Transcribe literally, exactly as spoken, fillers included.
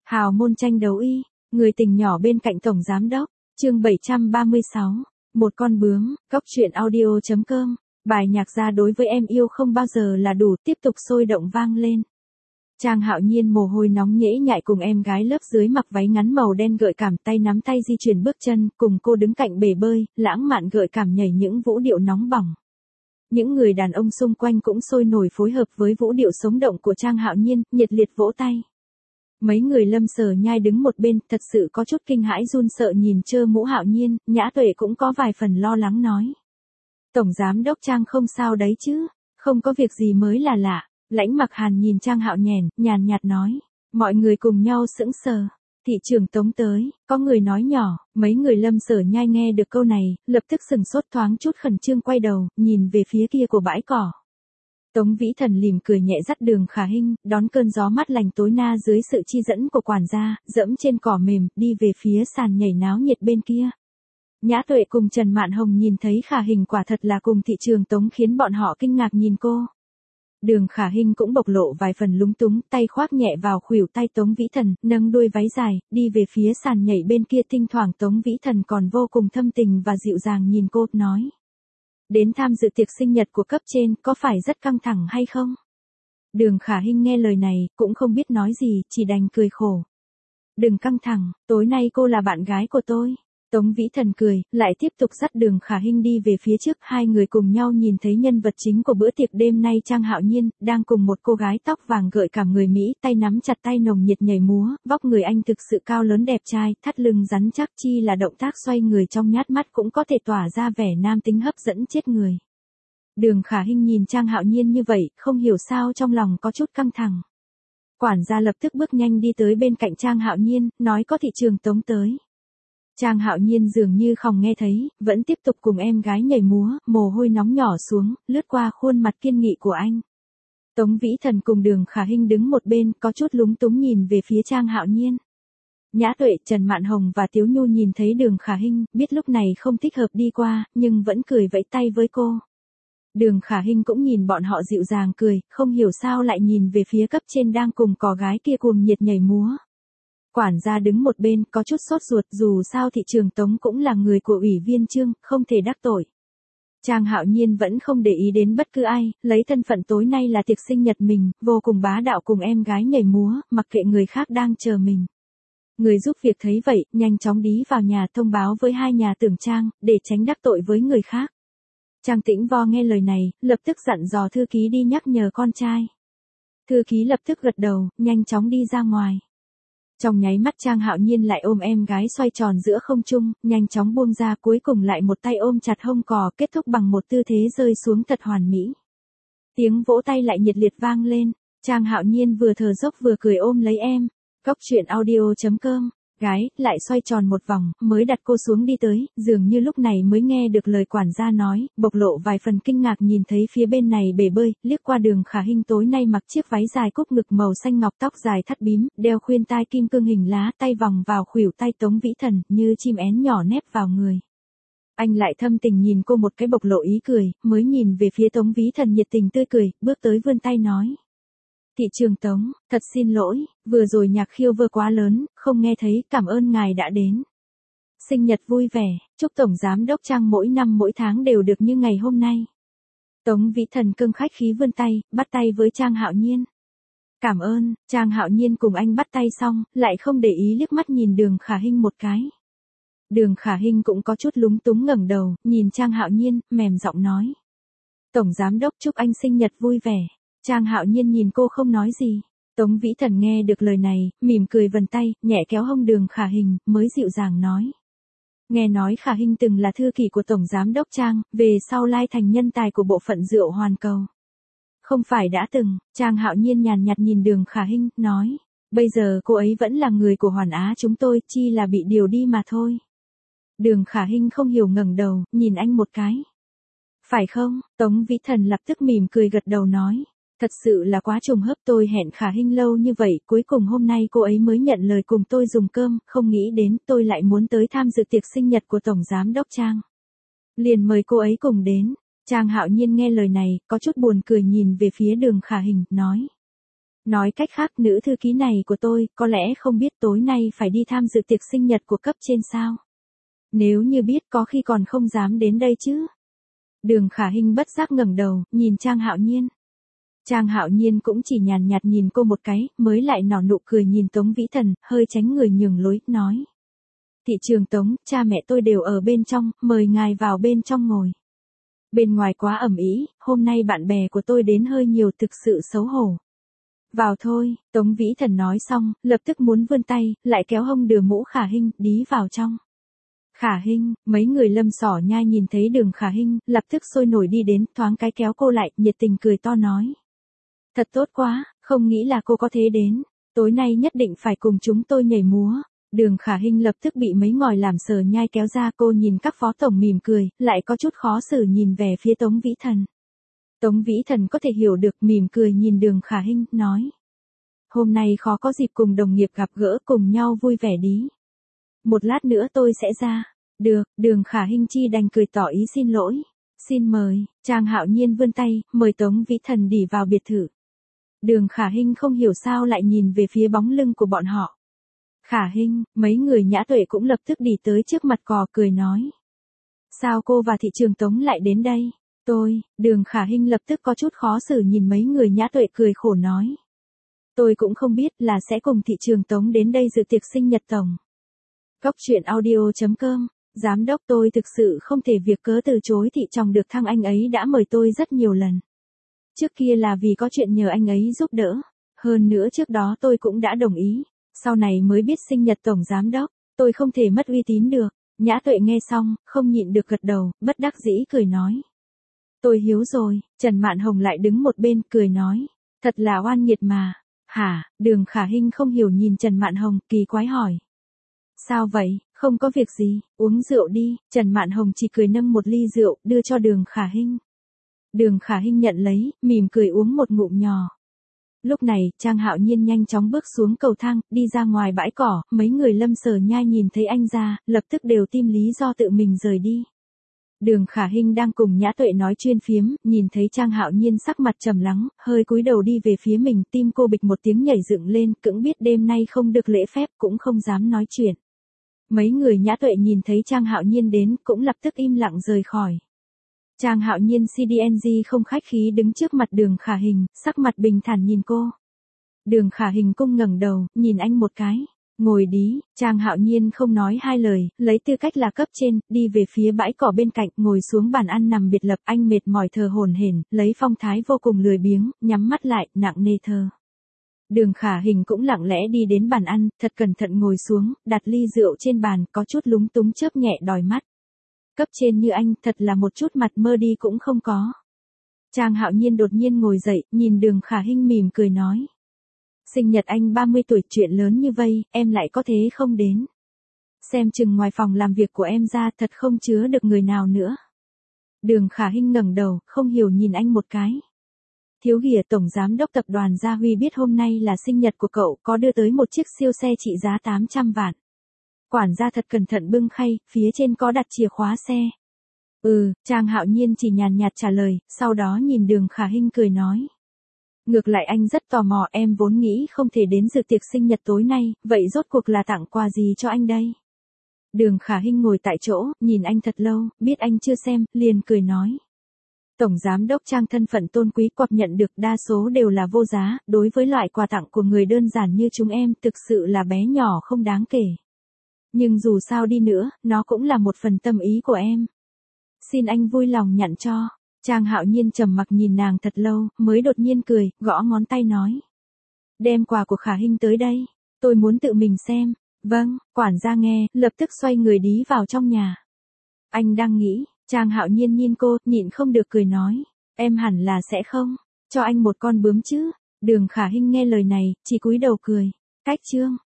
Hào môn tranh đấu y, người tình nhỏ bên cạnh tổng giám đốc, chương bảy trăm ba mươi sáu, một con bướm, góc truyện audio chấm com, bài nhạc ra đối với em yêu không bao giờ là đủ, tiếp tục sôi động vang lên. Trang Hạo Nhiên mồ hôi nóng nhễ nhại cùng em gái lớp dưới mặc váy ngắn màu đen gợi cảm, tay nắm tay di chuyển bước chân, cùng cô đứng cạnh bể bơi, lãng mạn gợi cảm nhảy những vũ điệu nóng bỏng. Những người đàn ông xung quanh cũng sôi nổi phối hợp với vũ điệu sống động của Trang Hạo Nhiên, nhiệt liệt vỗ tay. Mấy người Lâm Sở Nhai đứng một bên, thật sự có chút kinh hãi run sợ nhìn trơ mũ Hạo Nhiên, Nhã Tuệ cũng có vài phần lo lắng nói. Tổng giám đốc Trang không sao đấy chứ, không có việc gì mới là lạ. Lãnh Mặc Hàn nhìn Trang Hạo Nhèn, nhàn nhạt nói. Mọi người cùng nhau sững sờ. Thị trưởng Tống tới, có người nói nhỏ, mấy người Lâm Sở Nhai nghe được câu này, lập tức sừng sốt thoáng chút khẩn trương quay đầu, nhìn về phía kia của bãi cỏ. Tống Vĩ Thần lìm cười nhẹ dắt Đường Khả Hinh, đón cơn gió mát lành tối na dưới sự chi dẫn của quản gia, dẫm trên cỏ mềm, đi về phía sàn nhảy náo nhiệt bên kia. Nhã Tuệ cùng Trần Mạn Hồng nhìn thấy Khả Hinh quả thật là cùng thị trường Tống khiến bọn họ kinh ngạc nhìn cô. Đường Khả Hinh cũng bộc lộ vài phần lúng túng, tay khoác nhẹ vào khuỷu tay Tống Vĩ Thần, nâng đuôi váy dài, đi về phía sàn nhảy bên kia. Thỉnh thoảng Tống Vĩ Thần còn vô cùng thâm tình và dịu dàng nhìn cô, nói. Đến tham dự tiệc sinh nhật của cấp trên, có phải rất căng thẳng hay không? Đường Khả Hinh nghe lời này, cũng không biết nói gì, chỉ đành cười khổ. Đừng căng thẳng, tối nay cô là bạn gái của tôi. Tống Vĩ Thần cười, lại tiếp tục dắt Đường Khả Hinh đi về phía trước. Hai người cùng nhau nhìn thấy nhân vật chính của bữa tiệc đêm nay, Trang Hạo Nhiên, đang cùng một cô gái tóc vàng gợi cảm người Mỹ, tay nắm chặt tay nồng nhiệt nhảy múa, vóc người anh thực sự cao lớn đẹp trai, thắt lưng rắn chắc, chi là động tác xoay người trong nhát mắt cũng có thể tỏa ra vẻ nam tính hấp dẫn chết người. Đường Khả Hinh nhìn Trang Hạo Nhiên như vậy, không hiểu sao trong lòng có chút căng thẳng. Quản gia lập tức bước nhanh đi tới bên cạnh Trang Hạo Nhiên, nói có thị trường Tống tới. Trang Hạo Nhiên dường như không nghe thấy, vẫn tiếp tục cùng em gái nhảy múa, mồ hôi nóng nhỏ xuống, lướt qua khuôn mặt kiên nghị của anh. Tống Vĩ Thần cùng Đường Khả Hinh đứng một bên, có chút lúng túng nhìn về phía Trang Hạo Nhiên. Nhã Tuệ, Trần Mạn Hồng và Tiếu Nhu nhìn thấy Đường Khả Hinh, biết lúc này không thích hợp đi qua, nhưng vẫn cười vẫy tay với cô. Đường Khả Hinh cũng nhìn bọn họ dịu dàng cười, không hiểu sao lại nhìn về phía cấp trên đang cùng cò gái kia cuồng nhiệt nhảy múa. Quản gia đứng một bên, có chút sốt ruột, dù sao thị trường Tống cũng là người của ủy viên Trương, không thể đắc tội. Trang Hạo Nhiên vẫn không để ý đến bất cứ ai, lấy thân phận tối nay là tiệc sinh nhật mình, vô cùng bá đạo cùng em gái nhảy múa, mặc kệ người khác đang chờ mình. Người giúp việc thấy vậy, nhanh chóng đi vào nhà thông báo với hai nhà tưởng Trang, để tránh đắc tội với người khác. Trang Tĩnh Vo nghe lời này, lập tức dặn dò thư ký đi nhắc nhở con trai. Thư ký lập tức gật đầu, nhanh chóng đi ra ngoài. Trong nháy mắt Trang Hạo Nhiên lại ôm em gái xoay tròn giữa không trung, nhanh chóng buông ra, cuối cùng lại một tay ôm chặt hông cò, kết thúc bằng một tư thế rơi xuống thật hoàn mỹ. Tiếng vỗ tay lại nhiệt liệt vang lên, Trang Hạo Nhiên vừa thở dốc vừa cười ôm lấy em. Góc truyện audio chấm com, gái, lại xoay tròn một vòng, mới đặt cô xuống đi tới, dường như lúc này mới nghe được lời quản gia nói, bộc lộ vài phần kinh ngạc nhìn thấy phía bên này bể bơi, liếc qua Đường Khả Hinh tối nay mặc chiếc váy dài cúc ngực màu xanh ngọc, tóc dài thắt bím, đeo khuyên tai kim cương hình lá, tay vòng vào khuỷu tay Tống Vĩ Thần, như chim én nhỏ nép vào người. Anh lại thâm tình nhìn cô một cái, bộc lộ ý cười, mới nhìn về phía Tống Vĩ Thần nhiệt tình tươi cười, bước tới vươn tay nói. Thị trường Tống, thật xin lỗi, vừa rồi nhạc khiêu vơ quá lớn, không nghe thấy, cảm ơn ngài đã đến. Sinh nhật vui vẻ, chúc Tổng Giám đốc Trang mỗi năm mỗi tháng đều được như ngày hôm nay. Tống Vĩ Thần cưng khách khí vươn tay, bắt tay với Trang Hạo Nhiên. Cảm ơn, Trang Hạo Nhiên cùng anh bắt tay xong, lại không để ý liếc mắt nhìn Đường Khả Hinh một cái. Đường Khả Hinh cũng có chút lúng túng ngẩng đầu, nhìn Trang Hạo Nhiên, mềm giọng nói. Tổng Giám đốc chúc anh sinh nhật vui vẻ. Trang Hạo Nhiên nhìn cô không nói gì. Tống Vĩ Thần nghe được lời này, mỉm cười vần tay, nhẹ kéo hông Đường Khả Hinh, mới dịu dàng nói. Nghe nói Khả Hinh từng là thư ký của Tổng Giám đốc Trang, về sau lai thành nhân tài của bộ phận rượu Hoàn Cầu. Không phải đã từng, Trang Hạo Nhiên nhàn nhạt nhìn Đường Khả Hinh, nói. Bây giờ cô ấy vẫn là người của Hoàn Á chúng tôi, chi là bị điều đi mà thôi. Đường Khả Hinh không hiểu ngẩng đầu, nhìn anh một cái. Phải không? Tống Vĩ Thần lập tức mỉm cười gật đầu nói. Thật sự là quá trùng hợp, tôi hẹn Khả Hinh lâu như vậy, cuối cùng hôm nay cô ấy mới nhận lời cùng tôi dùng cơm, không nghĩ đến tôi lại muốn tới tham dự tiệc sinh nhật của Tổng Giám đốc Trang. Liền mời cô ấy cùng đến. Trang Hạo Nhiên nghe lời này, có chút buồn cười nhìn về phía Đường Khả Hinh, nói. Nói cách khác nữ thư ký này của tôi có lẽ không biết tối nay phải đi tham dự tiệc sinh nhật của cấp trên sao. Nếu như biết có khi còn không dám đến đây chứ. Đường Khả Hinh bất giác ngẩng đầu, nhìn Trang Hạo Nhiên. Trang Hạo Nhiên cũng chỉ nhàn nhạt nhìn cô một cái, mới lại nở nụ cười nhìn Tống Vĩ Thần, hơi tránh người nhường lối, nói. Thị trường Tống, cha mẹ tôi đều ở bên trong, mời ngài vào bên trong ngồi. Bên ngoài quá ẩm ý, hôm nay bạn bè của tôi đến hơi nhiều thực sự xấu hổ. Vào thôi, Tống Vĩ Thần nói xong, lập tức muốn vươn tay, lại kéo hông Đường Mũ Khả Hinh, đí vào trong. Khả Hinh, mấy người Lâm Sỏ Nhai nhìn thấy Đường Khả Hinh, lập tức sôi nổi đi đến, thoáng cái kéo cô lại, nhiệt tình cười to nói. Thật tốt quá, không nghĩ là cô có thế đến, tối nay nhất định phải cùng chúng tôi nhảy múa. Đường Khả Hinh lập tức bị mấy ngòi làm sờ nhai kéo ra, cô nhìn các phó tổng mỉm cười, lại có chút khó xử nhìn về phía Tống Vĩ Thần. Tống Vĩ Thần có thể hiểu được, mỉm cười nhìn Đường Khả Hinh, nói. Hôm nay khó có dịp cùng đồng nghiệp gặp gỡ, cùng nhau vui vẻ đi. Một lát nữa tôi sẽ ra. Được, Đường Khả Hinh chi đành cười tỏ ý xin lỗi. Xin mời, Trang Hạo Nhiên vươn tay, mời Tống Vĩ Thần đi vào biệt thự. Đường Khả Hinh không hiểu sao lại nhìn về phía bóng lưng của bọn họ. Khả Hinh, mấy người Nhã Tuệ cũng lập tức đi tới trước mặt cò cười nói. Sao cô và thị trường Tống lại đến đây? Tôi, Đường Khả Hinh lập tức có chút khó xử nhìn mấy người Nhã Tuệ cười khổ nói. Tôi cũng không biết là sẽ cùng thị trường Tống đến đây dự tiệc sinh nhật tổng. Cốc truyện audio chấm com, giám đốc tôi thực sự không thể việc cớ từ chối thị trọng được thăng, anh ấy đã mời tôi rất nhiều lần. Trước kia là vì có chuyện nhờ anh ấy giúp đỡ, hơn nữa trước đó tôi cũng đã đồng ý, sau này mới biết sinh nhật tổng giám đốc, tôi không thể mất uy tín được. Nhã Tuệ nghe xong, không nhịn được gật đầu, bất đắc dĩ cười nói. Tôi hiếu rồi, Trần Mạn Hồng lại đứng một bên cười nói. Thật là oan nghiệt mà. Hả, Đường Khả Hinh không hiểu nhìn Trần Mạn Hồng, kỳ quái hỏi. Sao vậy, không có việc gì, uống rượu đi. Trần Mạn Hồng chỉ cười nâng một ly rượu, đưa cho Đường Khả Hinh. Đường Khả Hinh nhận lấy, mỉm cười uống một ngụm nhỏ. Lúc này, Trang Hạo Nhiên nhanh chóng bước xuống cầu thang, đi ra ngoài bãi cỏ, mấy người Lâm Sờ Nhai nhìn thấy anh ra, lập tức đều tìm lý do tự mình rời đi. Đường Khả Hinh đang cùng Nhã Tuệ nói chuyên phiếm, nhìn thấy Trang Hạo Nhiên sắc mặt trầm lắng, hơi cúi đầu đi về phía mình, tim cô bịch một tiếng nhảy dựng lên, cưỡng biết đêm nay không được lễ phép, cũng không dám nói chuyện. Mấy người Nhã Tuệ nhìn thấy Trang Hạo Nhiên đến, cũng lập tức im lặng rời khỏi. Trang Hạo Nhiên xê đê en giê không khách khí đứng trước mặt Đường Khả Hinh, sắc mặt bình thản nhìn cô. Đường Khả Hinh cung ngẩng đầu, nhìn anh một cái. Ngồi đi, Trang Hạo Nhiên không nói hai lời, lấy tư cách là cấp trên, đi về phía bãi cỏ bên cạnh, ngồi xuống bàn ăn nằm biệt lập, anh mệt mỏi thờ hổn hển, lấy phong thái vô cùng lười biếng, nhắm mắt lại, nặng nề thờ. Đường Khả Hinh cũng lặng lẽ đi đến bàn ăn, thật cẩn thận ngồi xuống, đặt ly rượu trên bàn, có chút lúng túng chớp nhẹ đòi mắt. Cấp trên như anh, thật là một chút mặt mơ đi cũng không có. Trang Hạo Nhiên đột nhiên ngồi dậy, nhìn Đường Khả Hinh mỉm cười nói. Sinh nhật anh ba mươi tuổi, chuyện lớn như vây, em lại có thế không đến. Xem chừng ngoài phòng làm việc của em ra thật không chứa được người nào nữa. Đường Khả Hinh ngẩng đầu, không hiểu nhìn anh một cái. Thiếu Ghìa, tổng giám đốc tập đoàn Gia Huy biết hôm nay là sinh nhật của cậu, có đưa tới một chiếc siêu xe trị giá tám trăm vạn. Quản gia thật cẩn thận bưng khay, phía trên có đặt chìa khóa xe. Ừ, Trang Hạo Nhiên chỉ nhàn nhạt trả lời, sau đó nhìn Đường Khả Hinh cười nói. Ngược lại anh rất tò mò, em vốn nghĩ không thể đến dự tiệc sinh nhật tối nay, vậy rốt cuộc là tặng quà gì cho anh đây? Đường Khả Hinh ngồi tại chỗ, nhìn anh thật lâu, biết anh chưa xem, liền cười nói. Tổng giám đốc Trang thân phận tôn quý quặp nhận được đa số đều là vô giá, đối với loại quà tặng của người đơn giản như chúng em thực sự là bé nhỏ không đáng kể. Nhưng dù sao đi nữa, nó cũng là một phần tâm ý của em. Xin anh vui lòng nhận cho. Trang Hạo Nhiên trầm mặc nhìn nàng thật lâu, mới đột nhiên cười, gõ ngón tay nói. Đem quà của Khả Hinh tới đây, tôi muốn tự mình xem. Vâng, quản gia nghe, lập tức xoay người đi vào trong nhà. Anh đang nghĩ, Trang Hạo Nhiên nhìn cô, nhịn không được cười nói. Em hẳn là sẽ không, cho anh một con bướm chứ. Đường Khả Hinh nghe lời này, chỉ cúi đầu cười. Cách chương.